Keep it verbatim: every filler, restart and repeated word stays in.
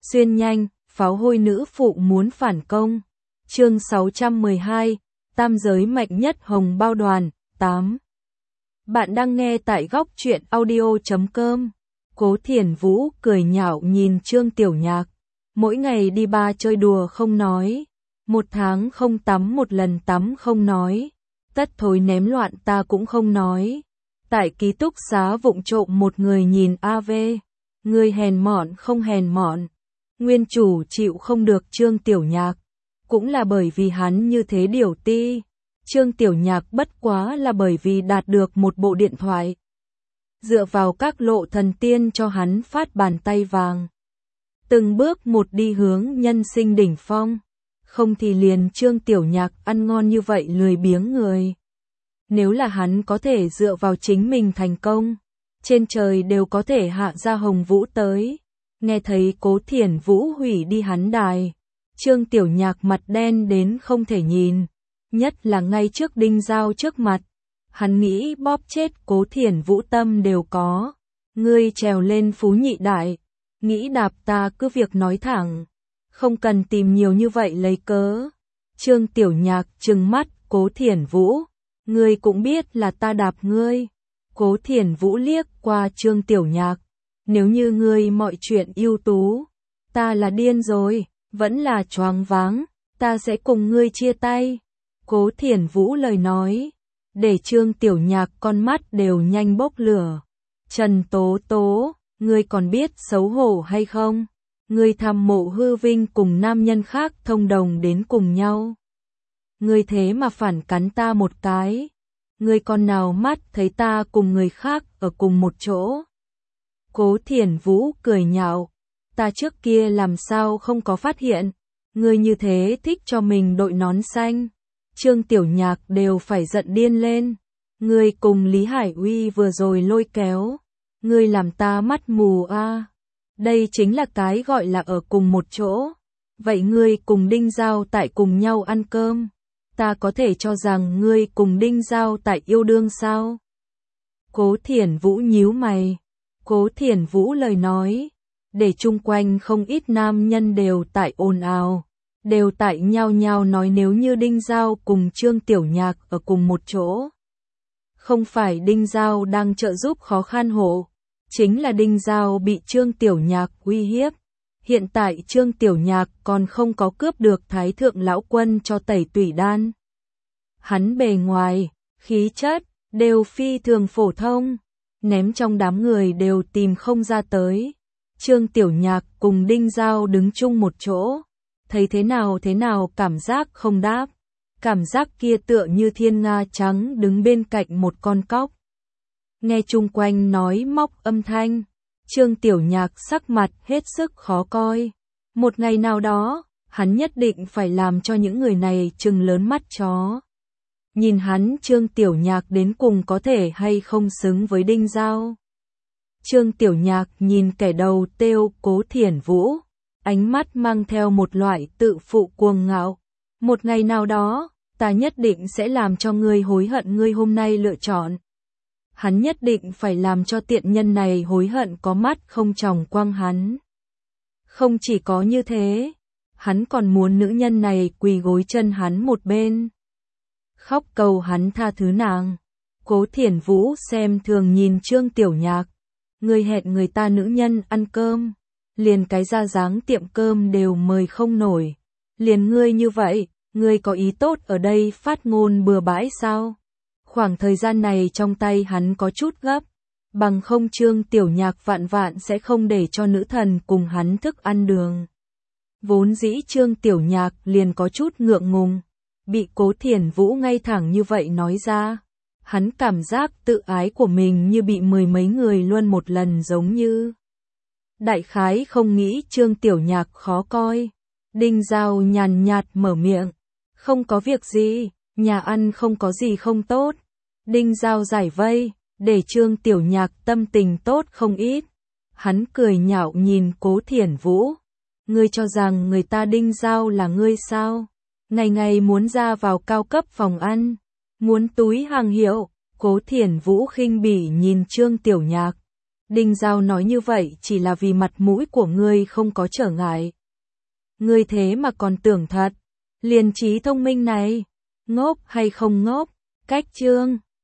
Xuyên nhanh, pháo hôi nữ phụ muốn phản công. Chương sáu trăm mười hai, tam giới mạnh nhất hồng bao đoàn, tám. Bạn đang nghe tại góc truyện audio chấm com. Cố Thiển Vũ cười nhạo nhìn Trương Tiểu Nhạc. Mỗi ngày đi ba chơi đùa không nói. Một tháng không tắm một lần tắm không nói. Tất thối ném loạn ta cũng không nói. Tại ký túc xá vụng trộm một người nhìn a vê. Người hèn mọn không hèn mọn. Nguyên chủ chịu không được Trương Tiểu Nhạc. Cũng là bởi vì hắn như thế điều ti. Trương Tiểu Nhạc bất quá là bởi vì đạt được một bộ điện thoại. Dựa vào các lộ thần tiên cho hắn phát bàn tay vàng. Từng bước một đi hướng nhân sinh đỉnh phong. Không thì liền Trương Tiểu Nhạc ăn ngon như vậy lười biếng người. Nếu là hắn có thể dựa vào chính mình thành công, trên trời đều có thể hạ ra hồng vũ tới. Nghe thấy Cố Thiển Vũ hủy đi hắn đài. Trương Tiểu Nhạc mặt đen đến không thể nhìn. Nhất là ngay trước Đinh Giao trước mặt. Hắn nghĩ bóp chết Cố Thiển Vũ tâm đều có. Ngươi trèo lên phú nhị đại. Nghĩ đạp ta cứ việc nói thẳng. Không cần tìm nhiều như vậy lấy cớ. Trương Tiểu Nhạc trừng mắt Cố Thiển Vũ. Ngươi cũng biết là ta đạp ngươi. Cố Thiển Vũ liếc qua Trương Tiểu Nhạc. Nếu như ngươi mọi chuyện ưu tú. Ta là điên rồi. Vẫn là choáng váng. Ta sẽ cùng ngươi chia tay. Cố Thiển Vũ lời nói. Để Trương Tiểu Nhạc con mắt đều nhanh bốc lửa. Trần Tố Tố. Ngươi còn biết xấu hổ hay không? Ngươi tham mộ hư vinh cùng nam nhân khác thông đồng đến cùng nhau. Ngươi thế mà phản cắn ta một cái. Ngươi còn nào mắt thấy ta cùng người khác ở cùng một chỗ. Cố Thiển Vũ cười nhạo. Ta trước kia làm sao không có phát hiện. Ngươi như thế thích cho mình đội nón xanh. Trương Tiểu Nhạc đều phải giận điên lên. Ngươi cùng Lý Hải Uy vừa rồi lôi kéo. Ngươi làm ta mắt mù a. À. Đây chính là cái gọi là ở cùng một chỗ. Vậy ngươi cùng Đinh Giao tại cùng nhau ăn cơm. Ta có thể cho rằng ngươi cùng Đinh Giao tại yêu đương sao? Cố Thiển Vũ nhíu mày. Cố Thiển Vũ lời nói. Để chung quanh không ít nam nhân đều tại ồn ào. Đều tại nhao nhao nói nếu như Đinh Giao cùng Trương Tiểu Nhạc ở cùng một chỗ. Không phải Đinh Giao đang trợ giúp khó khăn hộ. Chính là Đinh Giao bị Trương Tiểu Nhạc uy hiếp. Hiện tại Trương Tiểu Nhạc còn không có cướp được Thái Thượng Lão Quân cho tẩy tủy đan. Hắn bề ngoài, khí chất, đều phi thường phổ thông. Ném trong đám người đều tìm không ra tới. Trương Tiểu Nhạc cùng Đinh Giao đứng chung một chỗ. Thấy thế nào thế nào cảm giác không đáp. Cảm giác kia tựa như thiên nga trắng đứng bên cạnh một con cóc. Nghe chung quanh nói móc âm thanh. Trương Tiểu Nhạc sắc mặt hết sức khó coi. Một ngày nào đó, hắn nhất định phải làm cho những người này trừng lớn mắt chó. Nhìn hắn Trương Tiểu Nhạc đến cùng có thể hay không xứng với Đinh Giao. Trương Tiểu Nhạc nhìn kẻ đầu têu Cố Thiển Vũ. Ánh mắt mang theo một loại tự phụ cuồng ngạo. Một ngày nào đó, ta nhất định sẽ làm cho ngươi hối hận ngươi hôm nay lựa chọn. Hắn nhất định phải làm cho tiện nhân này hối hận có mắt không tròng quăng hắn. Không chỉ có như thế, hắn còn muốn nữ nhân này quỳ gối chân hắn một bên. Khóc cầu hắn tha thứ nàng. Cố Thiển Vũ xem thường nhìn Trương Tiểu Nhạc. Người hẹn người ta nữ nhân ăn cơm. Liền cái ra dáng tiệm cơm đều mời không nổi. Liền ngươi như vậy, ngươi có ý tốt ở đây phát ngôn bừa bãi sao? Khoảng thời gian này trong tay hắn có chút gấp. Bằng không Trương Tiểu Nhạc vạn vạn sẽ không để cho nữ thần cùng hắn thức ăn đường. Vốn dĩ Trương Tiểu Nhạc liền có chút ngượng ngùng. Bị Cố Thiển Vũ ngay thẳng như vậy nói ra. Hắn cảm giác tự ái của mình như bị mười mấy người luôn một lần giống như. Đại khái không nghĩ Trương Tiểu Nhạc khó coi. Đinh Giao nhàn nhạt mở miệng. Không có việc gì, nhà ăn không có gì không tốt. Đinh Giao giải vây, để Trương Tiểu Nhạc tâm tình tốt không ít. Hắn cười nhạo nhìn Cố Thiển Vũ. Ngươi cho rằng người ta Đinh Giao là ngươi sao? Ngày ngày muốn ra vào cao cấp phòng ăn. Muốn túi hàng hiệu. Cố Thiển Vũ khinh bỉ nhìn Trương Tiểu Nhạc. Đinh Giao nói như vậy chỉ là vì mặt mũi của ngươi không có trở ngại. Ngươi thế mà còn tưởng thật. Liền trí thông minh này. Ngốc hay không ngốc? Cách chương.